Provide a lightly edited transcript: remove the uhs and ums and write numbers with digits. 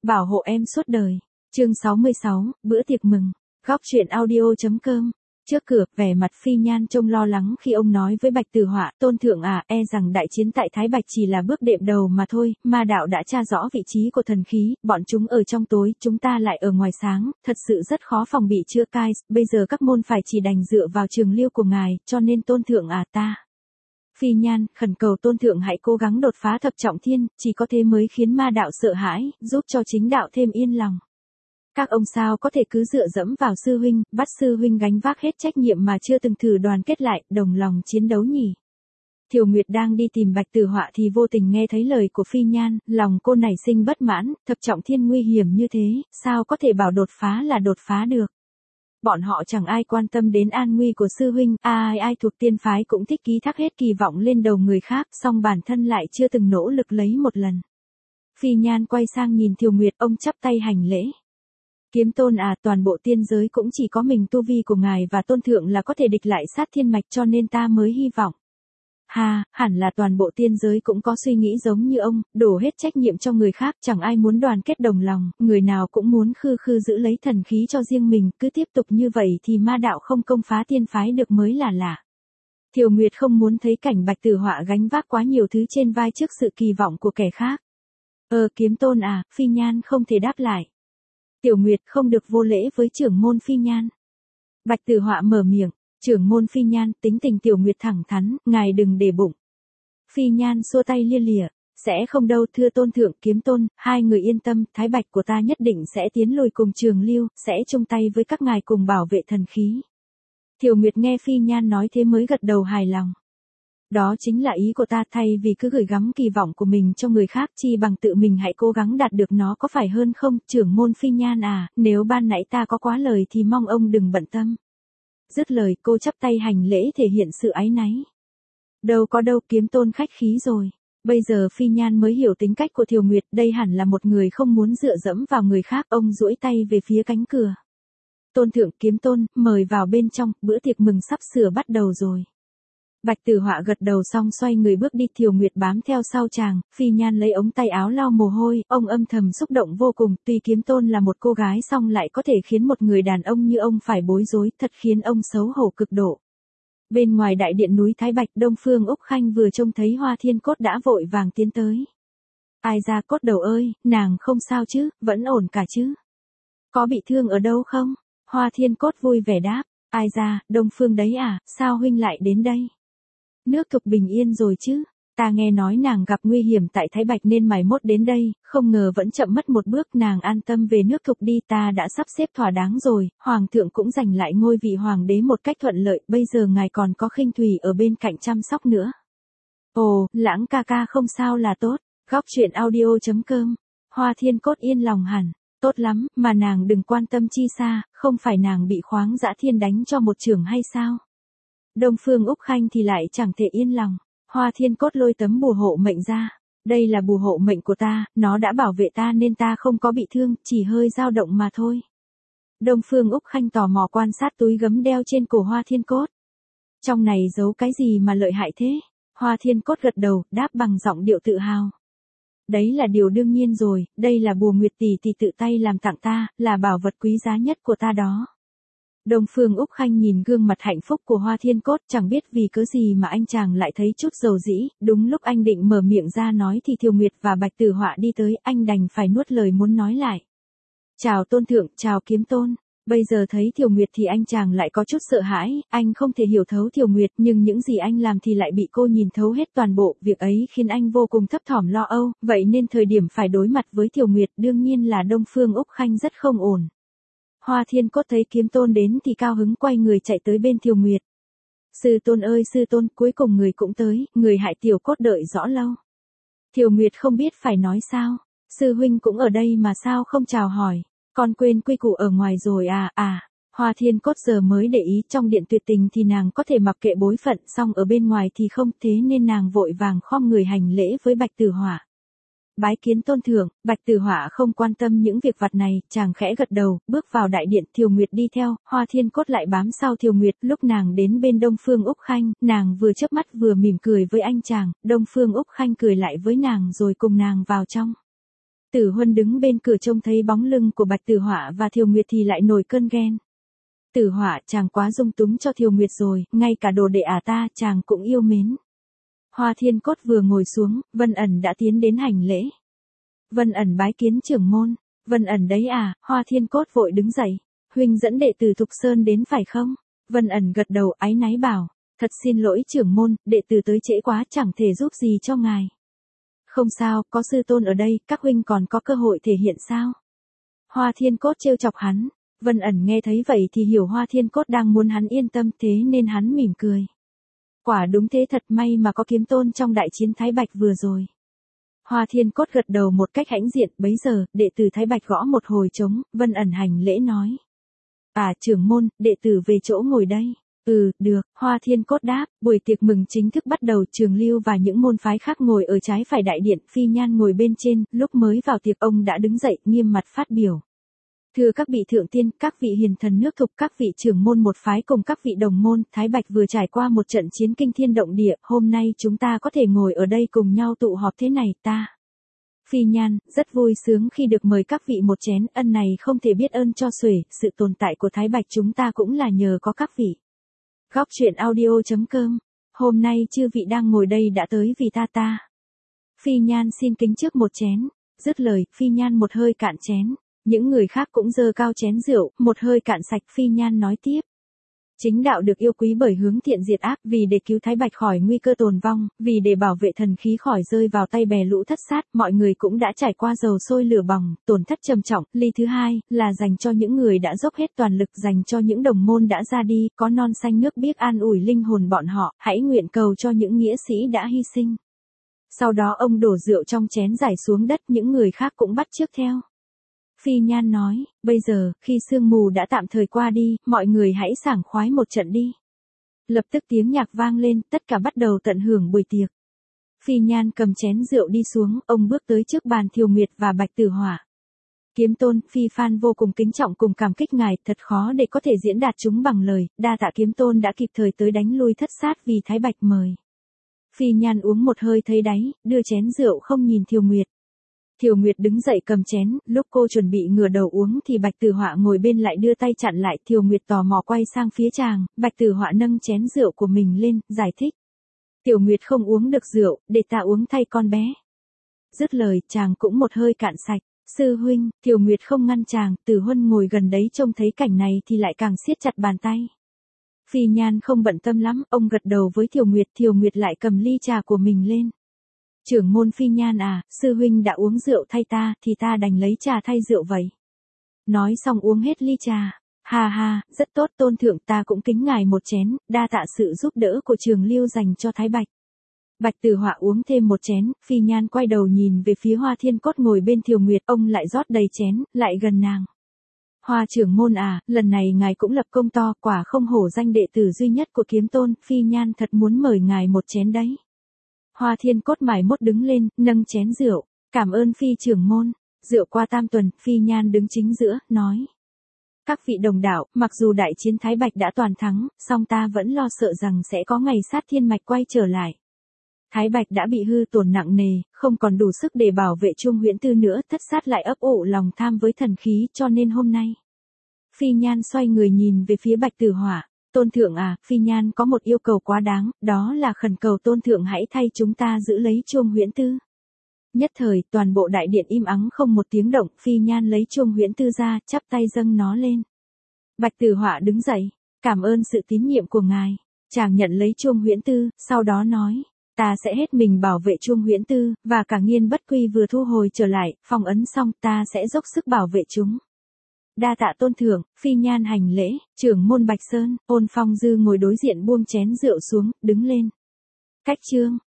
Bảo hộ em suốt đời. Chương 66, bữa tiệc mừng. Góc truyện audio.com. Trước cửa, vẻ mặt Phi Nhan trông lo lắng khi ông nói với Bạch Tử Họa, Tôn Thượng à, e rằng đại chiến tại Thái Bạch chỉ là bước đệm đầu mà thôi, ma đạo đã tra rõ vị trí của thần khí, bọn chúng ở trong tối, chúng ta lại ở ngoài sáng, thật sự rất khó phòng bị chưa cai, bây giờ các môn phải chỉ đành dựa vào trường lưu của ngài, cho nên Tôn Thượng à ta. Phi Nhan, khẩn cầu Tôn Thượng hãy cố gắng đột phá thập trọng thiên, chỉ có thế mới khiến ma đạo sợ hãi, giúp cho chính đạo thêm yên lòng. Các ông sao có thể cứ dựa dẫm vào sư huynh, bắt sư huynh gánh vác hết trách nhiệm mà chưa từng thử đoàn kết lại, đồng lòng chiến đấu nhỉ. Thiều Nguyệt đang đi tìm Bạch Tử Họa thì vô tình nghe thấy lời của Phi Nhan, lòng cô nảy sinh bất mãn, thập trọng thiên nguy hiểm như thế, sao có thể bảo đột phá là đột phá được. Bọn họ chẳng ai quan tâm đến an nguy của sư huynh, ai thuộc tiên phái cũng thích ký thác hết kỳ vọng lên đầu người khác, song bản thân lại chưa từng nỗ lực lấy một lần. Phi Nhan quay sang nhìn Thiều Nguyệt, ông chắp tay hành lễ. Kiếm Tôn à, toàn bộ tiên giới cũng chỉ có mình tu vi của ngài và Tôn Thượng là có thể địch lại sát thiên mạch, cho nên ta mới hy vọng. Hẳn là toàn bộ tiên giới cũng có suy nghĩ giống như ông, đổ hết trách nhiệm cho người khác, chẳng ai muốn đoàn kết đồng lòng, người nào cũng muốn khư khư giữ lấy thần khí cho riêng mình, cứ tiếp tục như vậy thì ma đạo không công phá tiên phái được mới là lạ. Thiều Nguyệt không muốn thấy cảnh Bạch Tử Họa gánh vác quá nhiều thứ trên vai trước sự kỳ vọng của kẻ khác. Kiếm Tôn à, Phi Nhan không thể đáp lại. Tiểu Nguyệt không được vô lễ với trưởng môn Phi Nhan. Bạch Tử Họa mở miệng, trưởng môn Phi Nhan, tính tình Tiểu Nguyệt thẳng thắn, ngài đừng để bụng. Phi Nhan xua tay lia lịa, sẽ không đâu thưa Tôn Thượng, Kiếm Tôn, hai người yên tâm, Thái Bạch của ta nhất định sẽ tiến lùi cùng Trường Lưu, sẽ chung tay với các ngài cùng bảo vệ thần khí. Tiểu Nguyệt nghe Phi Nhan nói thế mới gật đầu hài lòng. Đó chính là ý của ta, thay vì cứ gửi gắm kỳ vọng của mình cho người khác, chi bằng tự mình hãy cố gắng đạt được nó, có phải hơn không, trưởng môn Phi Nhan à, nếu ban nãy ta có quá lời thì mong ông đừng bận tâm. Dứt lời cô chắp tay hành lễ thể hiện sự áy náy. Đâu có đâu, Kiếm Tôn khách khí rồi. Bây giờ Phi Nhan mới hiểu tính cách của Thiều Nguyệt, đây hẳn là một người không muốn dựa dẫm vào người khác, ông duỗi tay về phía cánh cửa. Tôn Thượng, Kiếm Tôn, mời vào bên trong, bữa tiệc mừng sắp sửa bắt đầu rồi. Bạch Tử Họa gật đầu xong xoay người bước đi, Thiều Nguyệt bám theo sau chàng, Phi Nhan lấy ống tay áo lau mồ hôi, ông âm thầm xúc động vô cùng, tuy Kiếm Tôn là một cô gái song lại có thể khiến một người đàn ông như ông phải bối rối, thật khiến ông xấu hổ cực độ. Bên ngoài đại điện núi Thái Bạch, Đông Phương Úc Khanh vừa trông thấy Hoa Thiên Cốt đã vội vàng tiến tới. Ai ra Cốt đầu ơi, nàng không sao chứ, vẫn ổn cả chứ? Có bị thương ở đâu không? Hoa Thiên Cốt vui vẻ đáp, ai ra, Đông Phương đấy à, sao huynh lại đến đây? Nước Thục bình yên rồi chứ, ta nghe nói nàng gặp nguy hiểm tại Thái Bạch nên mày mốt đến đây, không ngờ vẫn chậm mất một bước, nàng an tâm về nước Thục đi, ta đã sắp xếp thỏa đáng rồi, Hoàng thượng cũng giành lại ngôi vị Hoàng đế một cách thuận lợi, bây giờ ngài còn có Khinh Thủy ở bên cạnh chăm sóc nữa. Ồ, Lãng ca ca không sao là tốt, góc truyện audio.com, Hoa Thiên Cốt yên lòng hẳn, tốt lắm, mà nàng đừng quan tâm chi xa, không phải nàng bị Khoáng Dã Thiên đánh cho một chưởng hay sao? Đông Phương Úc Khanh thì lại chẳng thể yên lòng. Hoa Thiên Cốt lôi tấm bùa hộ mệnh ra. Đây là bùa hộ mệnh của ta, nó đã bảo vệ ta nên ta không có bị thương, chỉ hơi dao động mà thôi. Đông Phương Úc Khanh tò mò quan sát túi gấm đeo trên cổ Hoa Thiên Cốt. Trong này giấu cái gì mà lợi hại thế? Hoa Thiên Cốt gật đầu, đáp bằng giọng điệu tự hào. Đấy là điều đương nhiên rồi, đây là bùa Nguyệt tỷ tỷ tự tay làm tặng ta, là bảo vật quý giá nhất của ta đó. Đông Phương Úc Khanh nhìn gương mặt hạnh phúc của Hoa Thiên Cốt, chẳng biết vì cớ gì mà anh chàng lại thấy chút dầu dĩ, đúng lúc anh định mở miệng ra nói thì Thiều Nguyệt và Bạch Tử Họa đi tới, anh đành phải nuốt lời muốn nói lại. Chào Tôn Thượng, chào Kiếm Tôn. Bây giờ thấy Thiều Nguyệt thì anh chàng lại có chút sợ hãi, anh không thể hiểu thấu Thiều Nguyệt, nhưng những gì anh làm thì lại bị cô nhìn thấu hết toàn bộ, việc ấy khiến anh vô cùng thấp thỏm lo âu, vậy nên thời điểm phải đối mặt với Thiều Nguyệt đương nhiên là Đông Phương Úc Khanh rất không ổn. Hoa Thiên Cốt thấy Kiếm Tôn đến thì cao hứng quay người chạy tới bên Thiều Nguyệt. Sư Tôn ơi sư Tôn, cuối cùng người cũng tới, người hại Tiểu Cốt đợi rõ lâu. Thiều Nguyệt không biết phải nói sao, sư huynh cũng ở đây mà sao không chào hỏi, con quên quy củ ở ngoài rồi à. Hoa Thiên Cốt giờ mới để ý, trong điện tuyệt tình thì nàng có thể mặc kệ bối phận, song ở bên ngoài thì không, thế nên nàng vội vàng khom người hành lễ với Bạch Tử Họa. Bái kiến Tôn Thượng. Bạch Tử Họa không quan tâm những việc vặt này, chàng khẽ gật đầu, bước vào đại điện, Thiều Nguyệt đi theo, Hoa Thiên Cốt lại bám sau Thiều Nguyệt, lúc nàng đến bên Đông Phương Úc Khanh, nàng vừa chớp mắt vừa mỉm cười với anh chàng, Đông Phương Úc Khanh cười lại với nàng rồi cùng nàng vào trong. Tử Huân đứng bên cửa trông thấy bóng lưng của Bạch Tử Họa và Thiều Nguyệt thì lại nổi cơn ghen. Tử Họa, chàng quá dung túng cho Thiều Nguyệt rồi, ngay cả đồ đệ ta chàng cũng yêu mến. Hoa Thiên Cốt vừa ngồi xuống, Vân Ẩn đã tiến đến hành lễ. Vân Ẩn bái kiến trưởng môn. Vân Ẩn đấy à? Hoa Thiên Cốt vội đứng dậy. Huynh dẫn đệ tử Thục Sơn đến phải không? Vân Ẩn gật đầu áy náy bảo. Thật xin lỗi trưởng môn, đệ tử tới trễ quá chẳng thể giúp gì cho ngài. Không sao, có sư tôn ở đây, các huynh còn có cơ hội thể hiện sao? Hoa Thiên Cốt trêu chọc hắn. Vân Ẩn nghe thấy vậy thì hiểu Hoa Thiên Cốt đang muốn hắn yên tâm, thế nên hắn mỉm cười. Quả đúng thế, thật may mà có kiếm tôn trong đại chiến Thái Bạch vừa rồi. Hoa Thiên Cốt gật đầu một cách hãnh diện, bấy giờ, đệ tử Thái Bạch gõ một hồi trống, Vân Ẩn hành lễ nói. Trưởng môn, đệ tử về chỗ ngồi đây. Được, Hoa Thiên Cốt đáp, buổi tiệc mừng chính thức bắt đầu, Trường Lưu và những môn phái khác ngồi ở trái phải đại điện, Phi Nhan ngồi bên trên, lúc mới vào tiệc ông đã đứng dậy, nghiêm mặt phát biểu. Thưa các vị thượng tiên, các vị hiền thần nước Thục, các vị trưởng môn một phái cùng các vị đồng môn, Thái Bạch vừa trải qua một trận chiến kinh thiên động địa, hôm nay chúng ta có thể ngồi ở đây cùng nhau tụ họp thế này ta. Phi Nhan, rất vui sướng khi được mời các vị một chén, ân này không thể biết ơn cho xuể, sự tồn tại của Thái Bạch chúng ta cũng là nhờ có các vị. Góc truyện audio.com, hôm nay chư vị đang ngồi đây đã tới vì ta. Phi Nhan xin kính trước một chén, dứt lời, Phi Nhan một hơi cạn chén. Những người khác cũng giơ cao chén rượu, một hơi cạn sạch. Phi Nhan nói tiếp. Chính đạo được yêu quý bởi hướng thiện diệt ác, vì để cứu Thái Bạch khỏi nguy cơ tồn vong, vì để bảo vệ thần khí khỏi rơi vào tay bè lũ thất sát, mọi người cũng đã trải qua dầu sôi lửa bỏng, tổn thất trầm trọng. Ly thứ hai, là dành cho những người đã dốc hết toàn lực, dành cho những đồng môn đã ra đi, có non xanh nước biếc an ủi linh hồn bọn họ, hãy nguyện cầu cho những nghĩa sĩ đã hy sinh. Sau đó ông đổ rượu trong chén rải xuống đất, những người khác cũng bắt chước theo. Phi Nhan nói, bây giờ, khi sương mù đã tạm thời qua đi, mọi người hãy sảng khoái một trận đi. Lập tức tiếng nhạc vang lên, tất cả bắt đầu tận hưởng buổi tiệc. Phi Nhan cầm chén rượu đi xuống, ông bước tới trước bàn Thiều Nguyệt và Bạch Tử Họa. Kiếm tôn, Phi Phan vô cùng kính trọng cùng cảm kích ngài, thật khó để có thể diễn đạt chúng bằng lời, đa tạ kiếm tôn đã kịp thời tới đánh lui thất sát vì Thái Bạch mời. Phi Nhan uống một hơi thấy đáy, đưa chén rượu không nhìn Thiều Nguyệt. Thiều Nguyệt đứng dậy cầm chén, lúc cô chuẩn bị ngửa đầu uống thì Bạch Tử Họa ngồi bên lại đưa tay chặn lại. Thiều Nguyệt tò mò quay sang phía chàng, Bạch Tử Họa nâng chén rượu của mình lên, giải thích. Tiểu Nguyệt không uống được rượu, để ta uống thay con bé. Dứt lời, chàng cũng một hơi cạn sạch. Sư huynh, Thiều Nguyệt không ngăn chàng, Tử Huân ngồi gần đấy trông thấy cảnh này thì lại càng siết chặt bàn tay. Phi Nhan không bận tâm lắm, ông gật đầu với Thiều Nguyệt lại cầm ly trà của mình lên. Trưởng môn Phi Nhan sư huynh đã uống rượu thay ta, thì ta đành lấy trà thay rượu vậy. Nói xong uống hết ly trà. Ha, rất tốt tôn thượng, ta cũng kính ngài một chén, đa tạ sự giúp đỡ của Trường Lưu dành cho Thái Bạch. Bạch Tử Họa uống thêm một chén, Phi Nhan quay đầu nhìn về phía Hoa Thiên Cốt ngồi bên Thiều Nguyệt, ông lại rót đầy chén, lại gần nàng. Hoa trưởng môn lần này ngài cũng lập công to, quả không hổ danh đệ tử duy nhất của kiếm tôn, Phi Nhan thật muốn mời ngài một chén đấy. Hoa Thiên Cốt mải mốt đứng lên, nâng chén rượu, cảm ơn Phi trưởng môn. Rượu qua tam tuần, Phi Nhan đứng chính giữa, nói. Các vị đồng đạo, mặc dù đại chiến Thái Bạch đã toàn thắng, song ta vẫn lo sợ rằng sẽ có ngày sát thiên mạch quay trở lại. Thái Bạch đã bị hư tổn nặng nề, không còn đủ sức để bảo vệ Trung Huyễn Tư nữa, thất sát lại ấp ủ lòng tham với thần khí, cho nên hôm nay. Phi Nhan xoay người nhìn về phía Bạch Tử Họa. Tôn thượng Phi Nhan có một yêu cầu quá đáng, đó là khẩn cầu tôn thượng hãy thay chúng ta giữ lấy chuông Huyễn Tư. Nhất thời, toàn bộ đại điện im ắng không một tiếng động, Phi Nhan lấy chuông Huyễn Tư ra, chắp tay dâng nó lên. Bạch Tử Họa đứng dậy, cảm ơn sự tín nhiệm của ngài. Chàng nhận lấy chuông Huyễn Tư, sau đó nói, ta sẽ hết mình bảo vệ chuông Huyễn Tư, và cả Nghiên Bất Quy vừa thu hồi trở lại, phong ấn xong, ta sẽ dốc sức bảo vệ chúng. Đa tạ tôn thượng. Phi Nhan hành lễ. Trưởng môn Bạch Sơn, Ôn Phong Dư ngồi đối diện buông chén rượu xuống, đứng lên. Cách chương.